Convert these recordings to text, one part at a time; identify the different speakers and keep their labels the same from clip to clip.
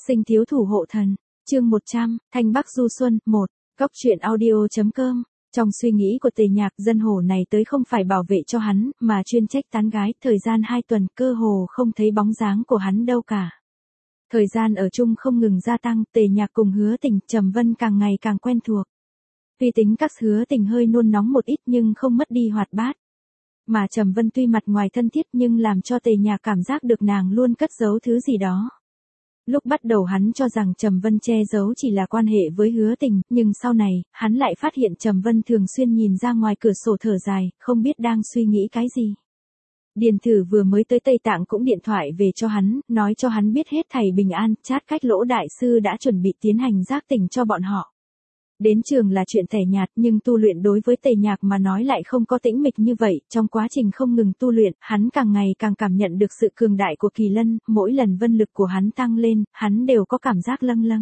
Speaker 1: Sinh thiếu thủ hộ thần, chương 100, Thanh Bắc du xuân, 1, Góc truyện audio.com. Trong suy nghĩ của Tề Nhạc, dân hổ này tới không phải bảo vệ cho hắn, mà chuyên trách tán gái, thời gian 2 tuần cơ hồ không thấy bóng dáng của hắn đâu cả. Thời gian ở chung không ngừng gia tăng, Tề Nhạc cùng Hứa Tình, Trầm Vân càng ngày càng quen thuộc. Tuy tính các Hứa Tình hơi nôn nóng một ít nhưng không mất đi hoạt bát. Mà Trầm Vân tuy mặt ngoài thân thiết nhưng làm cho Tề Nhạc cảm giác được nàng luôn cất giấu thứ gì đó. Lúc bắt đầu hắn cho rằng Trầm Vân che giấu chỉ là quan hệ với Hứa Tình, nhưng sau này, hắn lại phát hiện Trầm Vân thường xuyên nhìn ra ngoài cửa sổ thở dài, không biết đang suy nghĩ cái gì. Điền Thử vừa mới tới Tây Tạng cũng điện thoại về cho hắn, nói cho hắn biết hết thảy bình an, chát cách Lỗ đại sư đã chuẩn bị tiến hành giác tỉnh cho bọn họ. Đến trường là chuyện tẻ nhạt nhưng tu luyện đối với Tề Nhạc mà nói lại không có tĩnh mịch như vậy, trong quá trình không ngừng tu luyện, hắn càng ngày càng cảm nhận được sự cường đại của Kỳ Lân, mỗi lần vân lực của hắn tăng lên, hắn đều có cảm giác lâng lâng.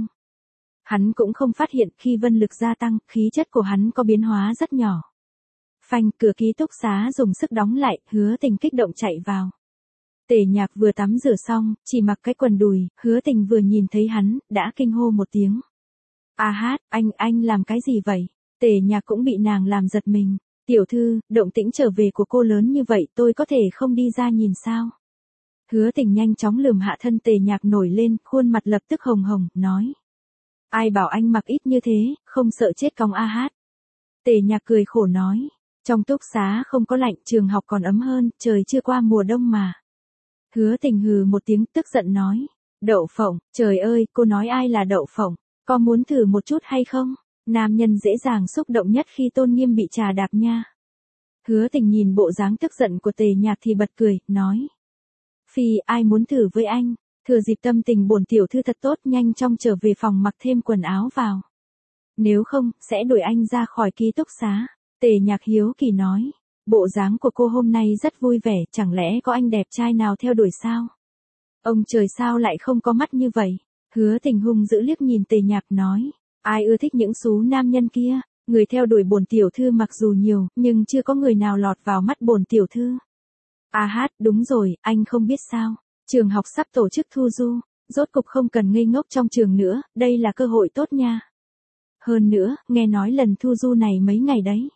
Speaker 1: Hắn cũng không phát hiện khi vân lực gia tăng, khí chất của hắn có biến hóa rất nhỏ. Phanh, cửa ký túc xá dùng sức đóng lại, Hứa Tình kích động chạy vào. Tề Nhạc vừa tắm rửa xong, chỉ mặc cái quần đùi, Hứa Tình vừa nhìn thấy hắn, đã kinh hô một tiếng. A hát, anh làm cái gì vậy? Tề Nhạc cũng bị nàng làm giật mình. Tiểu thư, động tĩnh trở về của cô lớn như vậy tôi có thể không đi ra nhìn sao? Hứa Tình nhanh chóng lườm hạ thân Tề Nhạc nổi lên, khuôn mặt lập tức hồng hồng, nói. Ai bảo anh mặc ít như thế, không sợ chết cong A hát. Tề Nhạc cười khổ nói. Trong túc xá không có lạnh, trường học còn ấm hơn, trời chưa qua mùa đông mà. Hứa Tình hừ một tiếng tức giận nói. Đậu phộng, trời ơi, cô nói ai là đậu phộng? Có muốn thử một chút hay không? Nam nhân dễ dàng xúc động nhất khi tôn nghiêm bị trà đạp nha. Hứa Tình nhìn bộ dáng tức giận của Tề Nhạc thì bật cười, nói. Phi, ai muốn thử với anh? Thừa dịp tâm tình bổn tiểu thư thật tốt nhanh chóng trở về phòng mặc thêm quần áo vào. Nếu không, sẽ đuổi anh ra khỏi ký túc xá. Tề Nhạc hiếu kỳ nói. Bộ dáng của cô hôm nay rất vui vẻ, chẳng lẽ có anh đẹp trai nào theo đuổi sao? Ông trời sao lại không có mắt như vậy? Hứa Tình hung dữ liếc nhìn Tề Nhạc nói, ai ưa thích những số nam nhân kia, người theo đuổi bổn tiểu thư mặc dù nhiều, nhưng chưa có người nào lọt vào mắt bổn tiểu thư. A hát, đúng rồi, anh không biết sao, trường học sắp tổ chức thu du, rốt cục không cần ngây ngốc trong trường nữa, đây là cơ hội tốt nha. Hơn nữa, nghe nói lần thu du này mấy ngày đấy,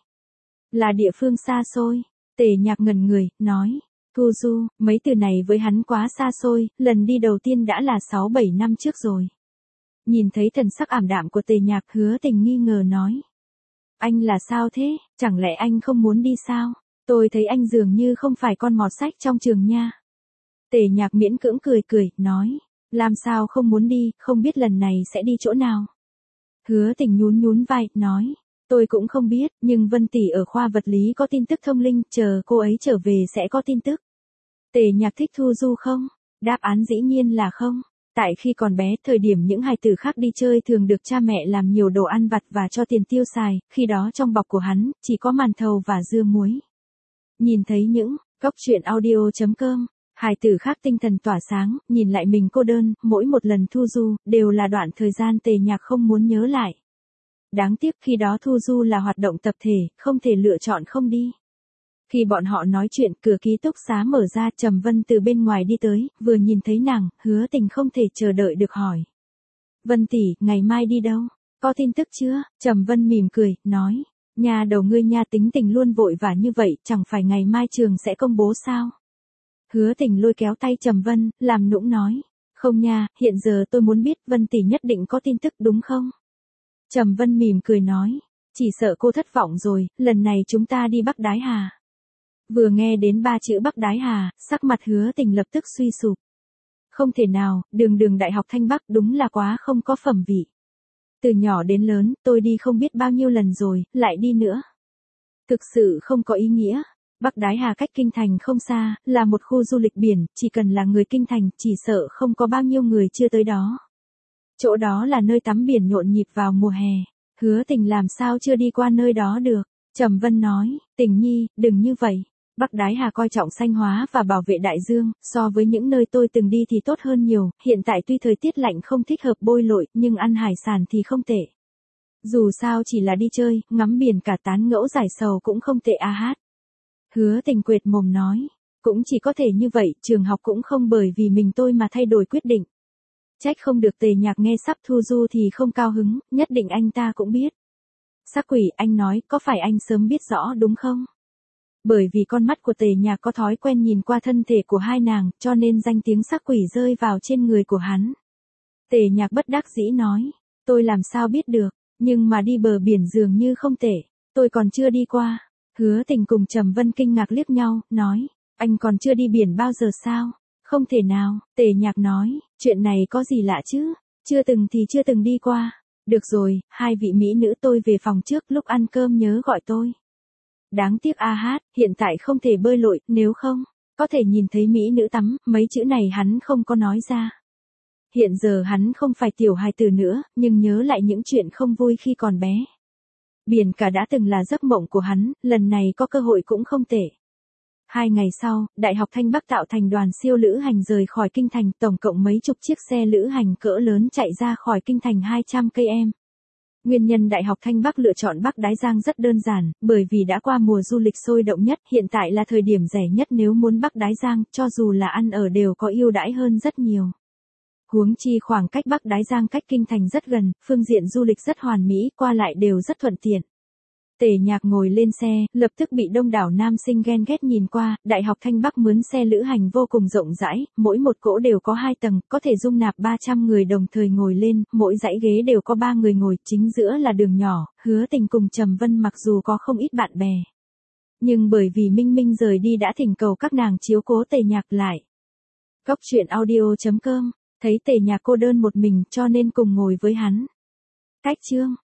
Speaker 1: là địa phương xa xôi. Tề Nhạc ngẩn người, nói. Thu du, mấy từ này với hắn quá xa xôi, lần đi đầu tiên đã là 6-7 năm trước rồi. Nhìn thấy thần sắc ảm đạm của Tề Nhạc, Hứa Tình nghi ngờ nói. Anh là sao thế, chẳng lẽ anh không muốn đi sao? Tôi thấy anh dường như không phải con mọt sách trong trường nha. Tề Nhạc miễn cưỡng cười, nói. Làm sao không muốn đi, không biết lần này sẽ đi chỗ nào? Hứa Tình nhún vai, nói. Tôi cũng không biết, nhưng Vân tỷ ở khoa vật lý có tin tức thông linh, chờ cô ấy trở về sẽ có tin tức. Tề Nhạc thích thu du không? Đáp án dĩ nhiên là không. Tại khi còn bé, thời điểm những hài tử khác đi chơi thường được cha mẹ làm nhiều đồ ăn vặt và cho tiền tiêu xài, khi đó trong bọc của hắn, chỉ có màn thầu và dưa muối. Nhìn thấy những góc truyện audio.com, hài tử khác tinh thần tỏa sáng, nhìn lại mình cô đơn, mỗi một lần thu du, đều là đoạn thời gian Tề Nhạc không muốn nhớ lại. Đáng tiếc khi đó thu du là hoạt động tập thể, không thể lựa chọn không đi. Khi bọn họ nói chuyện, cửa ký túc xá mở ra, Trầm Vân từ bên ngoài đi tới, vừa nhìn thấy nàng, Hứa Tình không thể chờ đợi được hỏi. Vân tỷ, ngày mai đi đâu? Có tin tức chưa? Trầm Vân mỉm cười, nói. Nhà đầu ngươi nha, tính tình luôn vội vã như vậy, chẳng phải ngày mai trường sẽ công bố sao? Hứa Tình lôi kéo tay Trầm Vân, làm nũng nói. Không nha, hiện giờ tôi muốn biết Vân tỷ nhất định có tin tức đúng không? Trầm Vân mỉm cười nói. Chỉ sợ cô thất vọng rồi, lần này chúng ta đi Bắc Đái Hà. Vừa nghe đến 3 chữ Bắc Đái Hà, sắc mặt Hứa Tình lập tức suy sụp. Không thể nào, đường Đại học Thanh Bắc đúng là quá không có phẩm vị. Từ nhỏ đến lớn, tôi đi không biết bao nhiêu lần rồi, lại đi nữa. Thực sự không có ý nghĩa. Bắc Đái Hà cách Kinh Thành không xa, là một khu du lịch biển, chỉ cần là người Kinh Thành, chỉ sợ không có bao nhiêu người chưa tới đó. Chỗ đó là nơi tắm biển nhộn nhịp vào mùa hè. Hứa Tình làm sao chưa đi qua nơi đó được. Trầm Vân nói, Tình nhi, đừng như vậy. Bắc Đái Hà coi trọng xanh hóa và bảo vệ đại dương, so với những nơi tôi từng đi thì tốt hơn nhiều, hiện tại tuy thời tiết lạnh không thích hợp bơi lội, nhưng ăn hải sản thì không tệ. Dù sao chỉ là đi chơi, ngắm biển cả tán ngẫu giải sầu cũng không tệ a hát. Hứa Tình quệt mồm nói, cũng chỉ có thể như vậy, trường học cũng không bởi vì mình tôi mà thay đổi quyết định. Trách không được Tề Nhạc nghe sắp thu du thì không cao hứng, nhất định anh ta cũng biết. Sắc quỷ, anh nói, có phải anh sớm biết rõ đúng không? Bởi vì con mắt của Tề Nhạc có thói quen nhìn qua thân thể của hai nàng, cho nên danh tiếng sắc quỷ rơi vào trên người của hắn. Tề Nhạc bất đắc dĩ nói, tôi làm sao biết được, nhưng mà đi bờ biển dường như không tệ, tôi còn chưa đi qua. Hứa Tình cùng Trầm Vân kinh ngạc liếc nhau, nói, anh còn chưa đi biển bao giờ sao? Không thể nào, Tề Nhạc nói, chuyện này có gì lạ chứ, chưa từng thì chưa từng đi qua. Được rồi, hai vị mỹ nữ tôi về phòng trước, lúc ăn cơm nhớ gọi tôi. Đáng tiếc a hát, hiện tại không thể bơi lội, nếu không, có thể nhìn thấy mỹ nữ tắm, mấy chữ này hắn không có nói ra. Hiện giờ hắn không phải tiểu hài tử nữa, nhưng nhớ lại những chuyện không vui khi còn bé. Biển cả đã từng là giấc mộng của hắn, lần này có cơ hội cũng không tệ. 2 ngày sau, Đại học Thanh Bắc tạo thành đoàn siêu lữ hành rời khỏi kinh thành, tổng cộng mấy chục chiếc xe lữ hành cỡ lớn chạy ra khỏi kinh thành 200 km. Nguyên nhân Đại học Thanh Bắc lựa chọn Bắc Đái Giang rất đơn giản, bởi vì đã qua mùa du lịch sôi động nhất, hiện tại là thời điểm rẻ nhất nếu muốn Bắc Đái Giang, cho dù là ăn ở đều có ưu đãi hơn rất nhiều. Huống chi khoảng cách Bắc Đái Giang cách kinh thành rất gần, phương diện du lịch rất hoàn mỹ, qua lại đều rất thuận tiện. Tề Nhạc ngồi lên xe, lập tức bị đông đảo nam sinh ghen ghét nhìn qua, Đại học Thanh Bắc mướn xe lữ hành vô cùng rộng rãi, mỗi một cỗ đều có 2 tầng, có thể dung nạp 300 người đồng thời ngồi lên, mỗi dãy ghế đều có 3 người ngồi, chính giữa là đường nhỏ, Hứa Tình cùng Trầm Vân mặc dù có không ít bạn bè. Nhưng bởi vì Minh Minh rời đi đã thỉnh cầu các nàng chiếu cố Tề Nhạc lại. Góc truyện audio.com, thấy Tề Nhạc cô đơn một mình cho nên cùng ngồi với hắn. Cách chương.